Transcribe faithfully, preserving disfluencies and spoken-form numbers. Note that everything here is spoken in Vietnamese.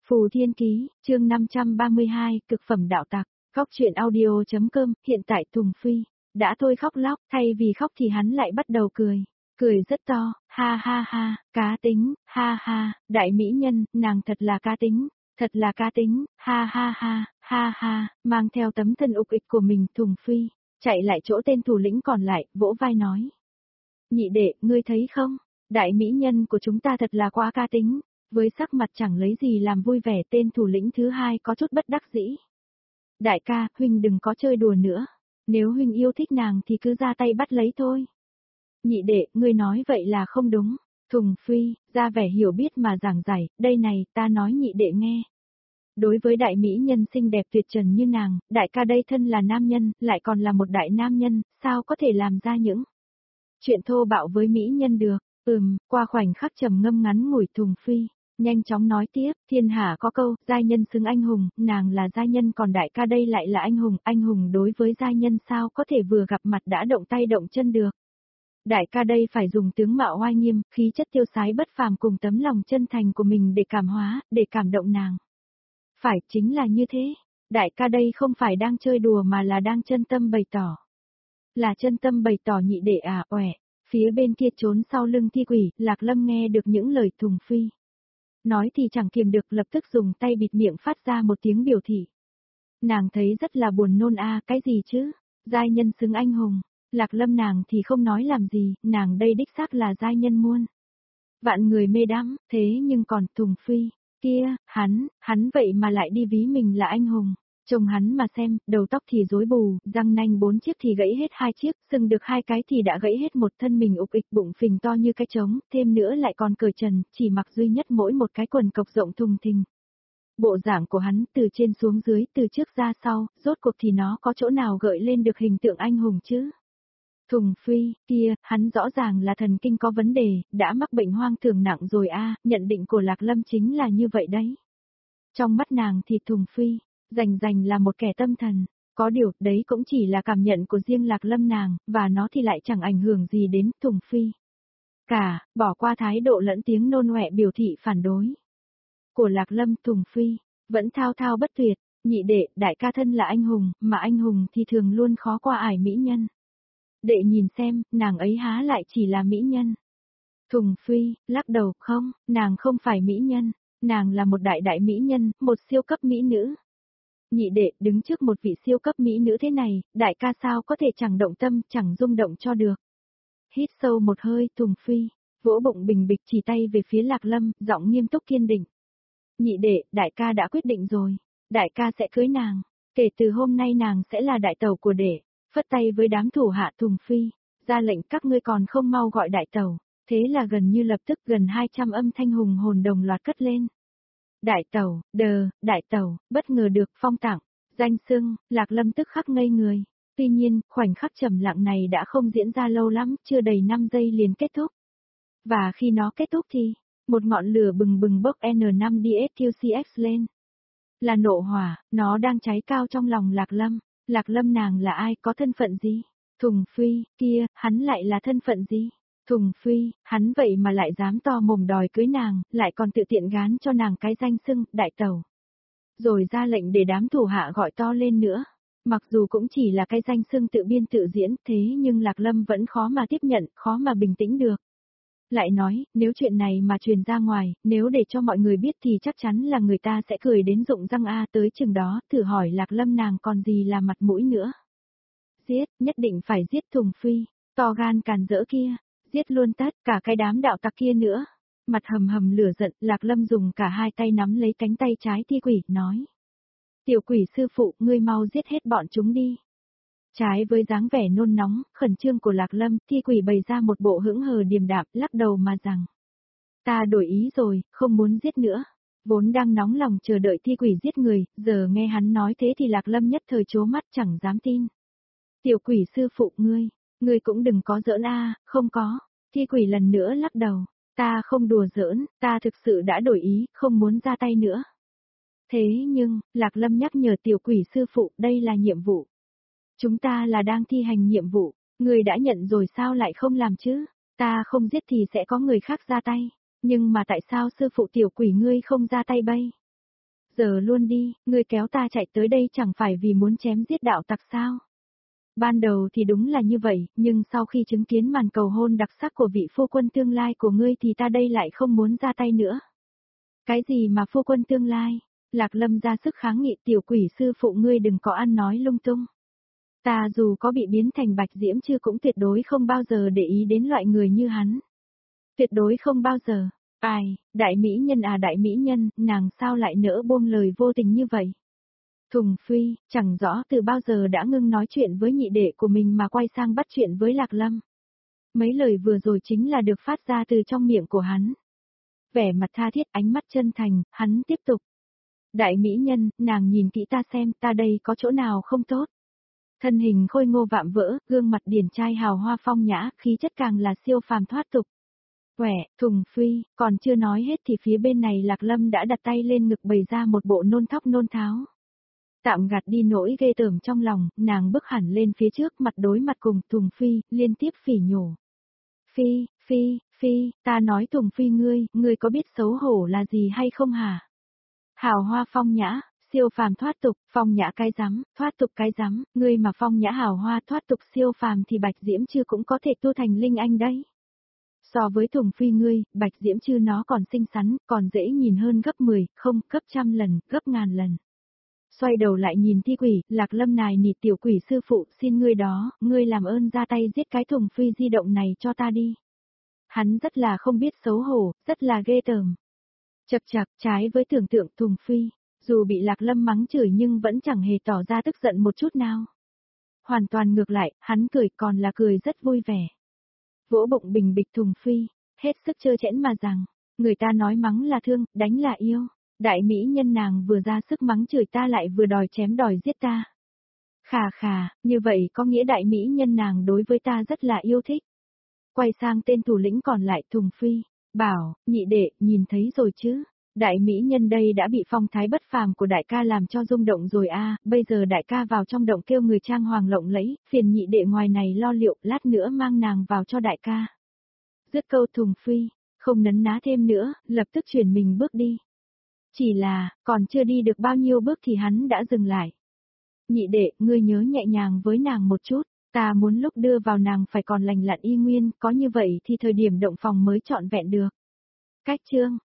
Phù Thiên Ký, chương năm trăm ba mươi hai, cực phẩm đạo tặc, Góc truyện audio.com, hiện tại Tùng Phi, đã thôi khóc lóc, thay vì khóc thì hắn lại bắt đầu cười, cười rất to, ha ha ha, cá tính, ha ha, đại mỹ nhân, nàng thật là cá tính, thật là cá tính, ha ha ha, ha ha, mang theo tấm thân ục ịch của mình Tùng Phi, chạy lại chỗ tên thủ lĩnh còn lại, vỗ vai nói. Nhị đệ, ngươi thấy không, đại mỹ nhân của chúng ta thật là quá cá tính. Với sắc mặt chẳng lấy gì làm vui vẻ, tên thủ lĩnh thứ hai có chút bất đắc dĩ. Đại ca, huynh đừng có chơi đùa nữa. Nếu huynh yêu thích nàng thì cứ ra tay bắt lấy thôi. Nhị đệ, ngươi nói vậy là không đúng. Thùng Phi, ra vẻ hiểu biết mà giảng giải, đây này, ta nói nhị đệ nghe. Đối với đại mỹ nhân xinh đẹp tuyệt trần như nàng, đại ca đây thân là nam nhân, lại còn là một đại nam nhân, sao có thể làm ra những chuyện thô bạo với mỹ nhân được. Ừm, qua khoảnh khắc trầm ngâm ngắn ngủi Thùng Phi nhanh chóng nói tiếp, thiên hạ có câu, giai nhân xứng anh hùng, nàng là giai nhân còn đại ca đây lại là anh hùng, anh hùng đối với giai nhân sao có thể vừa gặp mặt đã động tay động chân được. Đại ca đây phải dùng tướng mạo oai nghiêm, khí chất tiêu sái bất phàm cùng tấm lòng chân thành của mình để cảm hóa, để cảm động nàng. Phải, chính là như thế. Đại ca đây không phải đang chơi đùa mà là đang chân tâm bày tỏ. Là chân tâm bày tỏ nhị đệ à, oẻ. Phía bên kia trốn sau lưng thi quỷ, Lạc Lâm nghe được những lời Thùng Phi nói thì chẳng kiềm được, lập tức dùng tay bịt miệng phát ra một tiếng biểu thị. Nàng thấy rất là buồn nôn a, à, cái gì chứ? Giai nhân xứng anh hùng. Lạc Lâm nàng thì không nói làm gì, nàng đây đích xác là giai nhân muôn vạn người mê đắm, thế nhưng còn Thùng Phi kia, hắn, hắn vậy mà lại đi ví mình là anh hùng. Trông hắn mà xem, đầu tóc thì rối bù, răng nanh bốn chiếc thì gãy hết hai chiếc, sừng được hai cái thì đã gãy hết một, thân mình ục ịch, bụng phình to như cái trống, thêm nữa lại còn cởi trần, chỉ mặc duy nhất mỗi một cái quần cộc rộng thùng thình. Bộ dạng của hắn từ trên xuống dưới, từ trước ra sau, rốt cuộc thì nó có chỗ nào gợi lên được hình tượng anh hùng chứ? Thùng Phi, kia, hắn rõ ràng là thần kinh có vấn đề, đã mắc bệnh hoang tưởng nặng rồi a, nhận định của Lạc Lâm chính là như vậy đấy. Trong mắt nàng thì Thùng Phi rành rành là một kẻ tâm thần, có điều, đấy cũng chỉ là cảm nhận của riêng Lạc Lâm nàng, và nó thì lại chẳng ảnh hưởng gì đến Thùng Phi. Cả, bỏ qua thái độ lẫn tiếng nôn ọe biểu thị phản đối của Lạc Lâm. Thùng Phi vẫn thao thao bất tuyệt, nhị đệ, đại ca thân là anh hùng, mà anh hùng thì thường luôn khó qua ải mỹ nhân. Đệ nhìn xem, nàng ấy há lại chỉ là mỹ nhân. Thùng Phi lắc đầu, không, nàng không phải mỹ nhân, nàng là một đại đại mỹ nhân, một siêu cấp mỹ nữ. Nhị đệ, đứng trước một vị siêu cấp mỹ nữ thế này, đại ca sao có thể chẳng động tâm, chẳng rung động cho được. Hít sâu một hơi, Thùng Phi vỗ bụng bình bịch chỉ tay về phía Lạc Lâm, giọng nghiêm túc kiên định. Nhị đệ, đại ca đã quyết định rồi, đại ca sẽ cưới nàng, kể từ hôm nay nàng sẽ là đại tẩu của đệ. Phất tay với đám thủ hạ Thùng Phi, ra lệnh các ngươi còn không mau gọi đại tẩu, thế là gần như lập tức gần hai trăm âm thanh hùng hồn đồng loạt cất lên. Đại tẩu, đờ, đại tẩu, bất ngờ được phong tặng, danh xưng, Lạc Lâm tức khắc ngây người. Tuy nhiên, khoảnh khắc trầm lặng này đã không diễn ra lâu lắm, chưa đầy năm giây liền kết thúc. Và khi nó kết thúc thì, một ngọn lửa bừng bừng bốc N năm D S Q C X lên. Là nộ hỏa, nó đang cháy cao trong lòng Lạc Lâm. Lạc Lâm nàng là ai, có thân phận gì? Thùng Phi, kia, hắn lại là thân phận gì? Thùng Phi, hắn vậy mà lại dám to mồm đòi cưới nàng, lại còn tự tiện gán cho nàng cái danh xưng, đại tẩu. Rồi ra lệnh để đám thủ hạ gọi to lên nữa. Mặc dù cũng chỉ là cái danh xưng tự biên tự diễn, thế nhưng Lạc Lâm vẫn khó mà tiếp nhận, khó mà bình tĩnh được. Lại nói, nếu chuyện này mà truyền ra ngoài, nếu để cho mọi người biết thì chắc chắn là người ta sẽ cười đến rụng răng a, tới chừng đó, thử hỏi Lạc Lâm nàng còn gì là mặt mũi nữa. Giết, nhất định phải giết Thùng Phi, to gan càn rỡ kia, giết luôn tất cả cái đám đạo tặc kia nữa. Mặt hầm hầm lửa giận, Lạc Lâm dùng cả hai tay nắm lấy cánh tay trái thi quỷ, nói. Tiểu quỷ sư phụ, ngươi mau giết hết bọn chúng đi. Trái với dáng vẻ nôn nóng, khẩn trương của Lạc Lâm, thi quỷ bày ra một bộ hững hờ điềm đạm, lắc đầu mà rằng. Ta đổi ý rồi, không muốn giết nữa. Vốn đang nóng lòng chờ đợi thi quỷ giết người, giờ nghe hắn nói thế thì Lạc Lâm nhất thời trố mắt chẳng dám tin. Tiểu quỷ sư phụ ngươi, ngươi cũng đừng có giỡn a, không có. Thi quỷ lần nữa lắc đầu. Ta không đùa giỡn, ta thực sự đã đổi ý, không muốn ra tay nữa. Thế nhưng, Lạc Lâm nhắc nhở tiểu quỷ sư phụ, đây là nhiệm vụ. Chúng ta là đang thi hành nhiệm vụ, người đã nhận rồi sao lại không làm chứ? Ta không giết thì sẽ có người khác ra tay, nhưng mà tại sao sư phụ tiểu quỷ ngươi không ra tay bay? Giờ luôn đi, ngươi kéo ta chạy tới đây chẳng phải vì muốn chém giết đạo tặc sao? Ban đầu thì đúng là như vậy, nhưng sau khi chứng kiến màn cầu hôn đặc sắc của vị phu quân tương lai của ngươi thì ta đây lại không muốn ra tay nữa. Cái gì mà phu quân tương lai? Lạc Lâm ra sức kháng nghị, tiểu quỷ sư phụ ngươi đừng có ăn nói lung tung. Ta dù có bị biến thành bạch diễm chư cũng tuyệt đối không bao giờ để ý đến loại người như hắn. Tuyệt đối không bao giờ. Ai, đại mỹ nhân à đại mỹ nhân, nàng sao lại nỡ buông lời vô tình như vậy? Thùng Phi, chẳng rõ từ bao giờ đã ngưng nói chuyện với nhị đệ của mình mà quay sang bắt chuyện với Lạc Lâm. Mấy lời vừa rồi chính là được phát ra từ trong miệng của hắn. Vẻ mặt tha thiết, ánh mắt chân thành, hắn tiếp tục. Đại mỹ nhân, nàng nhìn kỹ ta xem, ta đây có chỗ nào không tốt. Thân hình khôi ngô vạm vỡ, gương mặt điển trai hào hoa phong nhã, khí chất càng là siêu phàm thoát tục. Quẻ, Thùng Phi, còn chưa nói hết thì phía bên này Lạc Lâm đã đặt tay lên ngực bày ra một bộ nôn thóc nôn tháo. Tạm gạt đi nỗi ghê tởm trong lòng, nàng bước hẳn lên phía trước mặt đối mặt cùng Thùng Phi, liên tiếp phỉ nhổ. Phi, Phi, Phi, ta nói Thùng Phi ngươi, ngươi có biết xấu hổ là gì hay không hả? Hào hoa phong nhã, siêu phàm thoát tục, phong nhã cái rắm, thoát tục cái rắm, ngươi mà phong nhã hào hoa thoát tục siêu phàm thì Bạch Diễm Chư cũng có thể tu thành linh anh đấy. So với Thùng Phi ngươi, Bạch Diễm Chư nó còn xinh xắn, còn dễ nhìn hơn gấp mười, không, gấp trăm lần, gấp ngàn lần. Xoay đầu lại nhìn Thi Quỷ, Lạc Lâm nài nỉ tiểu quỷ sư phụ, xin ngươi đó, ngươi làm ơn ra tay giết cái Thùng Phi di động này cho ta đi. Hắn rất là không biết xấu hổ, rất là ghê tởm. Chật chật, trái với tưởng tượng Thùng Phi, dù bị Lạc Lâm mắng chửi nhưng vẫn chẳng hề tỏ ra tức giận một chút nào. Hoàn toàn ngược lại, hắn cười còn là cười rất vui vẻ. Vỗ bụng bình bịch Thùng Phi, hết sức trơ trẽn mà rằng, người ta nói mắng là thương, đánh là yêu. Đại mỹ nhân nàng vừa ra sức mắng chửi ta lại vừa đòi chém đòi giết ta. Khà khà, như vậy có nghĩa đại mỹ nhân nàng đối với ta rất là yêu thích. Quay sang tên thủ lĩnh còn lại Thùng Phi, bảo, nhị đệ, nhìn thấy rồi chứ. Đại mỹ nhân đây đã bị phong thái bất phàm của đại ca làm cho rung động rồi a, à, bây giờ đại ca vào trong động kêu người trang hoàng lộng lẫy, phiền nhị đệ ngoài này lo liệu, lát nữa mang nàng vào cho đại ca. Dứt câu Thùng Phi, không nấn ná thêm nữa, lập tức chuyển mình bước đi. Chỉ là, còn chưa đi được bao nhiêu bước thì hắn đã dừng lại. Nhị đệ, ngươi nhớ nhẹ nhàng với nàng một chút, ta muốn lúc đưa vào nàng phải còn lành lặn y nguyên, có như vậy thì thời điểm động phòng mới trọn vẹn được. Cách chương